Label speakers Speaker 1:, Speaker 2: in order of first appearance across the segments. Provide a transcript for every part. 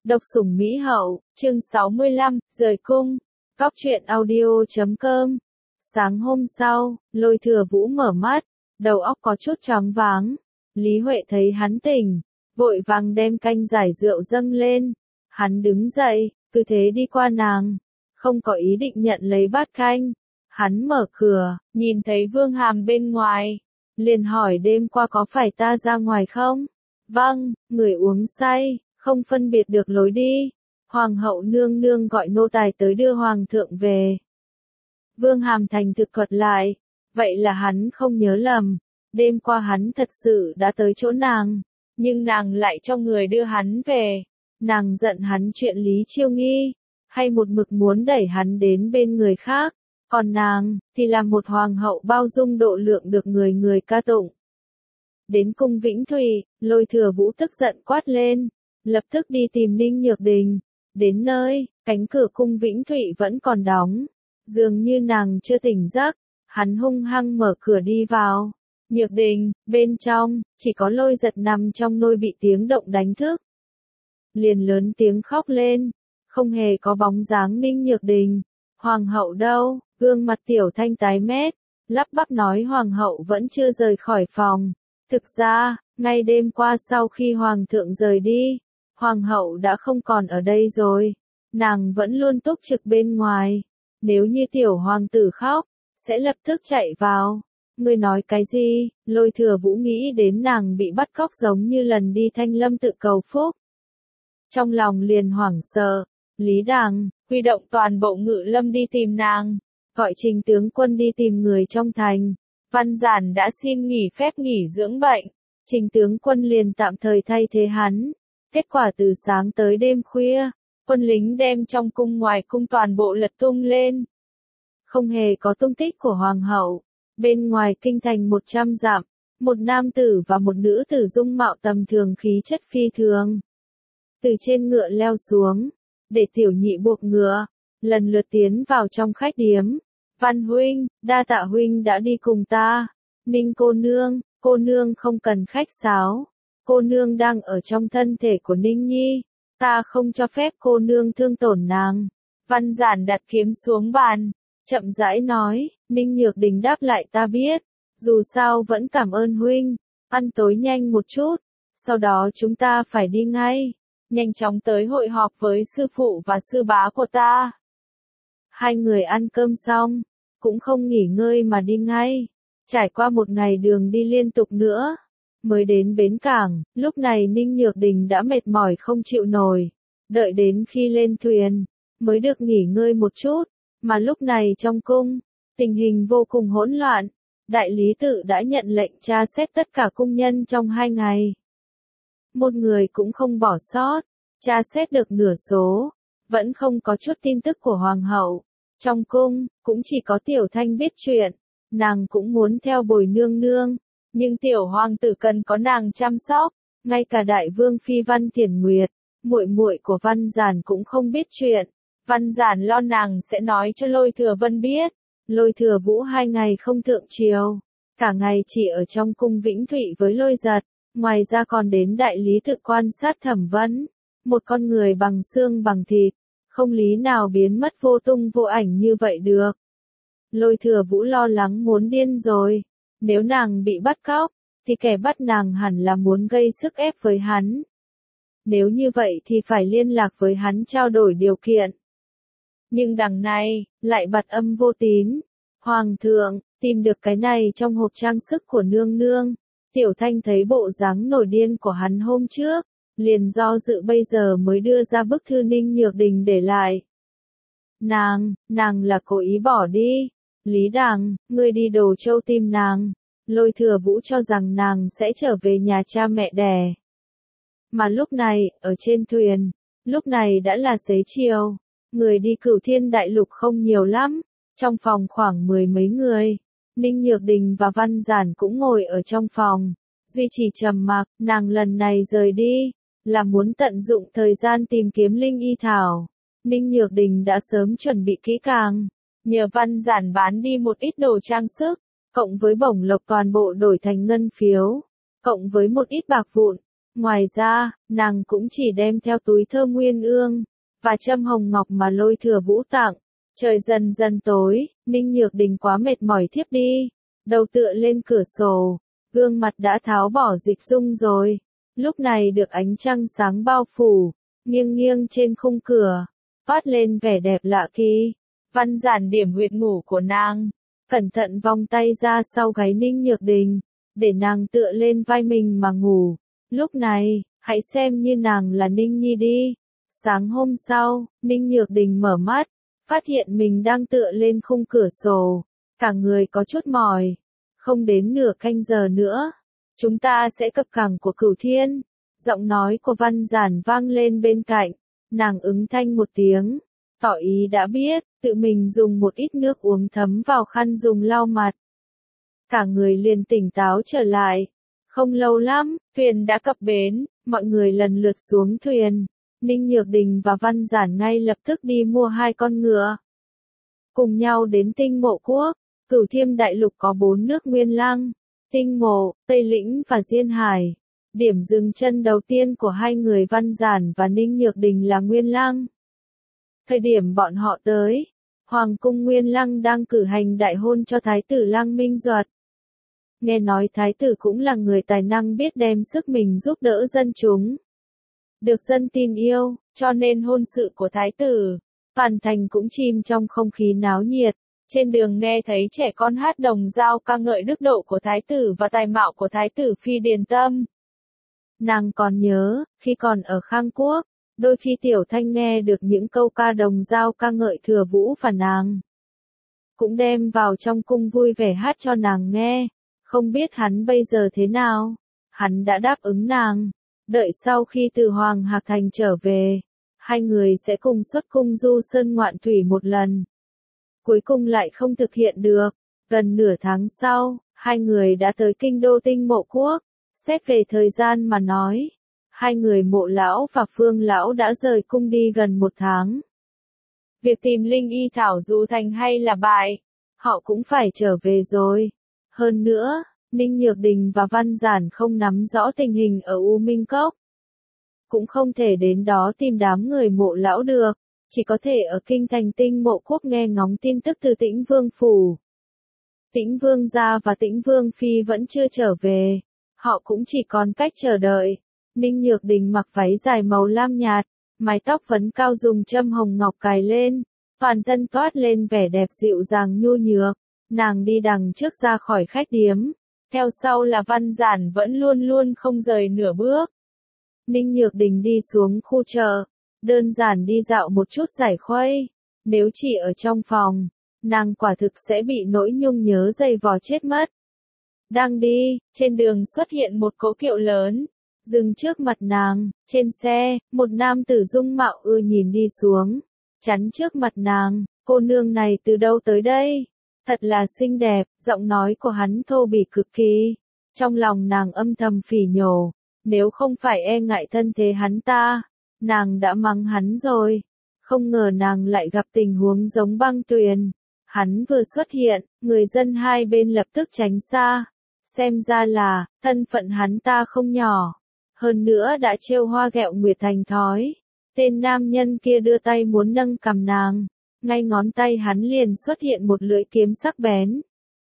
Speaker 1: Độc sủng Mỹ hậu, chương 65, rời cung. Cóc truyện audio.com. Sáng hôm sau, Lôi Thừa Vũ mở mắt, đầu óc có chút choáng váng. Lý Huệ thấy hắn tỉnh, vội vàng đem canh giải rượu dâng lên. Hắn đứng dậy, cứ thế đi qua nàng, không có ý định nhận lấy bát canh. Hắn mở cửa, nhìn thấy Vương Hàm bên ngoài, liền hỏi đêm qua có phải ta ra ngoài không? Vâng, người uống say, không phân biệt được lối đi. Hoàng hậu nương nương gọi nô tài tới đưa hoàng thượng về. Vương Hàm thành thực thuật lại, vậy là hắn không nhớ lầm. Đêm qua hắn thật sự đã tới chỗ nàng, nhưng nàng lại cho người đưa hắn về. Nàng giận hắn chuyện Lý Chiêu Nghi, hay một mực muốn đẩy hắn đến bên người khác. Còn nàng, thì là một hoàng hậu bao dung độ lượng được người người ca tụng. Đến cung Vĩnh Thụy, Lôi Thừa Vũ tức giận quát lên, lập tức đi tìm Ninh Nhược Đình. Đến nơi, cánh cửa cung Vĩnh Thụy vẫn còn đóng, dường như nàng chưa tỉnh giấc. Hắn hung hăng mở cửa đi vào. Nhược Đình, bên trong, chỉ có Lôi Giật nằm trong nôi bị tiếng động đánh thức. Liền lớn tiếng khóc lên, không hề có bóng dáng Ninh Nhược Đình. Hoàng hậu đâu? Gương mặt Tiểu Thanh tái mét, lắp bắp nói hoàng hậu vẫn chưa rời khỏi phòng. Thực ra, ngay đêm qua sau khi hoàng thượng rời đi, hoàng hậu đã không còn ở đây rồi. Nàng vẫn luôn túc trực bên ngoài. Nếu như tiểu hoàng tử khóc, sẽ lập tức chạy vào. Ngươi nói cái gì? Lôi Thừa Vũ nghĩ đến nàng bị bắt cóc giống như lần đi Thanh Lâm tự cầu phúc. Trong lòng liền hoảng sợ. Lý Đằng, huy động toàn bộ ngự lâm đi tìm nàng. Gọi Trình tướng quân đi tìm người trong thành. Văn Giản đã xin nghỉ phép nghỉ dưỡng bệnh. Trình tướng quân liền tạm thời thay thế hắn. Kết quả từ sáng tới đêm khuya, quân lính đem trong cung ngoài cung toàn bộ lật tung lên. Không hề có tung tích của hoàng hậu. Bên ngoài kinh thành 100 dặm, một nam tử và một nữ tử dung mạo tầm thường khí chất phi thường. Từ trên ngựa leo xuống, để tiểu nhị buộc ngựa, lần lượt tiến vào trong khách điếm. Văn huynh, đa tạ huynh đã đi cùng ta. Ninh cô nương không cần khách sáo. Cô nương đang ở trong thân thể của Ninh Nhi, ta không cho phép cô nương thương tổn nàng. Văn Giản đặt kiếm xuống bàn, chậm rãi nói. Ninh Nhược Đình đáp lại, ta biết, dù sao vẫn cảm ơn huynh. Ăn tối nhanh một chút, sau đó chúng ta phải đi ngay, nhanh chóng tới hội họp với sư phụ và sư bá của ta. Hai người ăn cơm xong, cũng không nghỉ ngơi mà đi ngay. Trải qua một ngày đường đi liên tục nữa, mới đến bến cảng. Lúc này Ninh Nhược Đình đã mệt mỏi không chịu nổi. Đợi đến khi lên thuyền, mới được nghỉ ngơi một chút. Mà lúc này trong cung, tình hình vô cùng hỗn loạn. Đại lý tự đã nhận lệnh tra xét tất cả cung nhân trong 2 ngày. Một người cũng không bỏ sót, tra xét được nửa số. Vẫn không có chút tin tức của hoàng hậu. Trong cung, cũng chỉ có Tiểu Thanh biết chuyện. Nàng cũng muốn theo Bồi nương nương, nhưng tiểu hoàng tử cần có nàng chăm sóc. Ngay cả đại vương phi Văn Thiển Nguyệt, muội muội của Văn Giản cũng không biết chuyện. Văn Giản lo nàng sẽ nói cho Lôi Thừa Vân biết. Lôi Thừa Vũ 2 ngày không thượng triều, cả ngày chỉ ở trong cung Vĩnh Thụy với Lôi Giật. Ngoài ra còn đến đại lý tự quan sát thẩm vấn. Một con người bằng xương bằng thịt, không lý nào biến mất vô tung vô ảnh như vậy được. Lôi Thừa Vũ lo lắng muốn điên rồi. Nếu nàng bị bắt cóc, thì kẻ bắt nàng hẳn là muốn gây sức ép với hắn. Nếu như vậy thì phải liên lạc với hắn trao đổi điều kiện. Nhưng đằng này, lại bặt âm vô tín. Hoàng thượng, tìm được cái này trong hộp trang sức của nương nương. Tiểu Thanh thấy bộ dáng nổi điên của hắn hôm trước, liền do dự bây giờ mới đưa ra bức thư Ninh Nhược Đình để lại. Nàng là cố ý bỏ đi. Lý Đằng, ngươi đi Đồ Châu tìm nàng. Lôi Thừa Vũ cho rằng nàng sẽ trở về nhà cha mẹ đẻ. Mà lúc này, ở trên thuyền, lúc này đã là xế chiều. Người đi Cửu Thiên Đại Lục không nhiều lắm. Trong phòng khoảng 10 mấy người. Ninh Nhược Đình và Văn Giản cũng ngồi ở trong phòng. Duy trì trầm mặc. Nàng lần này rời đi, là muốn tận dụng thời gian tìm kiếm linh y thảo. Ninh Nhược Đình đã sớm chuẩn bị kỹ càng. Nhờ Văn Giản bán đi một ít đồ trang sức, cộng với bổng lộc toàn bộ đổi thành ngân phiếu, cộng với một ít bạc vụn, Ngoài ra, nàng cũng chỉ đem theo túi thơm nguyên ương, và châm hồng ngọc mà Lôi Thừa Vũ tặng. Trời dần dần tối, Ninh Nhược Đình quá mệt mỏi thiếp đi, đầu tựa lên cửa sổ, gương mặt đã tháo bỏ dịch dung rồi. Lúc này được ánh trăng sáng bao phủ, nghiêng nghiêng trên khung cửa, phát lên vẻ đẹp lạ kỳ. Văn Giản điểm huyệt ngủ của nàng, cẩn thận vòng tay ra sau gáy Ninh Nhược Đình, để nàng tựa lên vai mình mà ngủ. Lúc này, hãy xem như nàng là Ninh Nhi đi. Sáng hôm sau, Ninh Nhược Đình mở mắt, phát hiện mình đang tựa lên khung cửa sổ, cả người có chút mỏi. Không đến nửa canh giờ nữa, chúng ta sẽ cập cảng của Cửu Thiên. Giọng nói của Văn Giản vang lên bên cạnh, nàng ứng thanh một tiếng, tỏ ý đã biết, tự mình dùng một ít nước uống thấm vào khăn dùng lau mặt. Cả người liền tỉnh táo trở lại. Không lâu lắm, thuyền đã cập bến, mọi người lần lượt xuống thuyền. Ninh Nhược Đình và Văn Giản ngay lập tức đi mua 2 con ngựa. Cùng nhau đến Tinh Mộ Quốc. Cửu Thiêm Đại Lục có 4 nước Nguyên Lăng, Tinh Mộ, Tây Lĩnh và Diên Hải. Điểm dừng chân đầu tiên của hai người Văn Giản và Ninh Nhược Đình là Nguyên Lăng. Thời điểm bọn họ tới, Hoàng cung Nguyên Lăng đang cử hành đại hôn cho Thái tử Lăng Minh Duật. Nghe nói Thái tử cũng là người tài năng biết đem sức mình giúp đỡ dân chúng. Được dân tin yêu, cho nên hôn sự của Thái tử, Phàn Thành cũng chìm trong không khí náo nhiệt. Trên đường nghe thấy trẻ con hát đồng dao ca ngợi đức độ của Thái tử và tài mạo của Thái tử Phi Điền Tâm. Nàng còn nhớ, khi còn ở Khang Quốc, đôi khi Tiểu Thanh nghe được những câu ca đồng dao ca ngợi Thừa Vũ và nàng. Cũng đem vào trong cung vui vẻ hát cho nàng nghe. Không biết hắn bây giờ thế nào? Hắn đã đáp ứng nàng. Đợi sau khi từ Hoàng Hạc Thành trở về, hai người sẽ cùng xuất cung du sơn ngoạn thủy một lần. Cuối cùng lại không thực hiện được. Gần nửa tháng sau, hai người đã tới kinh đô Tinh Mộ Quốc. Xét về thời gian mà nói, hai người Mộ lão và Phương lão đã rời cung đi gần 1 tháng. Việc tìm linh y thảo dù thành hay là bại, họ cũng phải trở về rồi. Hơn nữa, Ninh Nhược Đình và Văn Giản không nắm rõ tình hình ở U Minh Cốc. Cũng không thể đến đó tìm đám người Mộ lão được, chỉ có thể ở kinh thành Tinh Mộ Quốc nghe ngóng tin tức từ Tĩnh Vương phủ. Tĩnh Vương gia và Tĩnh Vương phi vẫn chưa trở về, họ cũng chỉ còn cách chờ đợi. Ninh Nhược Đình mặc váy dài màu lam nhạt, mái tóc vấn cao dùng châm hồng ngọc cài lên, toàn thân toát lên vẻ đẹp dịu dàng nhu nhược. Nàng đi đằng trước ra khỏi khách điếm, theo sau là Văn Giản vẫn luôn luôn không rời nửa bước. Ninh Nhược Đình đi xuống khu chợ, đơn giản đi dạo một chút giải khuây. Nếu chỉ ở trong phòng, nàng quả thực sẽ bị nỗi nhung nhớ dày vò chết mất. Đang đi, trên đường xuất hiện một cỗ kiệu lớn, dừng trước mặt nàng. Trên xe, một nam tử dung mạo ưa nhìn đi xuống, chắn trước mặt nàng. Cô nương này từ đâu tới đây? Thật là xinh đẹp, giọng nói của hắn thô bỉ cực kỳ. Trong lòng nàng âm thầm phỉ nhổ, nếu không phải e ngại thân thế hắn ta, nàng đã mắng hắn rồi. Không ngờ nàng lại gặp tình huống giống Băng Tuyền. Hắn vừa xuất hiện, người dân hai bên lập tức tránh xa. Xem ra là, thân phận hắn ta không nhỏ. Hơn nữa đã trêu hoa ghẹo nguyệt thành thói. Tên nam nhân kia đưa tay muốn nâng cằm nàng. Ngay ngón tay hắn liền xuất hiện một lưỡi kiếm sắc bén.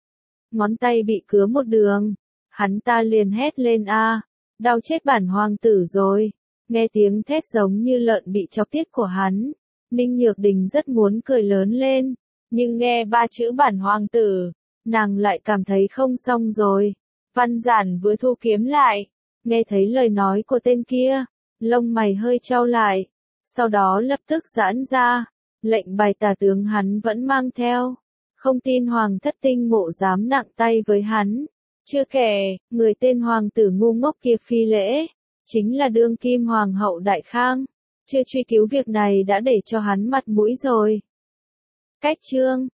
Speaker 1: Ngón tay bị cứa một đường. Hắn ta liền hét lên a, đau chết bản hoàng tử rồi. Nghe tiếng thét giống như lợn bị chọc tiết của hắn. Ninh Nhược Đình rất muốn cười lớn lên. Nhưng nghe 3 chữ bản hoàng tử, nàng lại cảm thấy không xong rồi. Văn Giản vừa thu kiếm lại, nghe thấy lời nói của tên kia, lông mày hơi chau lại. Sau đó lập tức giãn ra. Lệnh bài tả tướng hắn vẫn mang theo. Không tin Hoàng thất Tinh Mộ dám nặng tay với hắn. Chưa kể, người tên hoàng tử ngu ngốc kia phi lễ, chính là đương kim hoàng hậu Đại Khang. Chưa truy cứu việc này đã để cho hắn mặt mũi rồi. Cách chương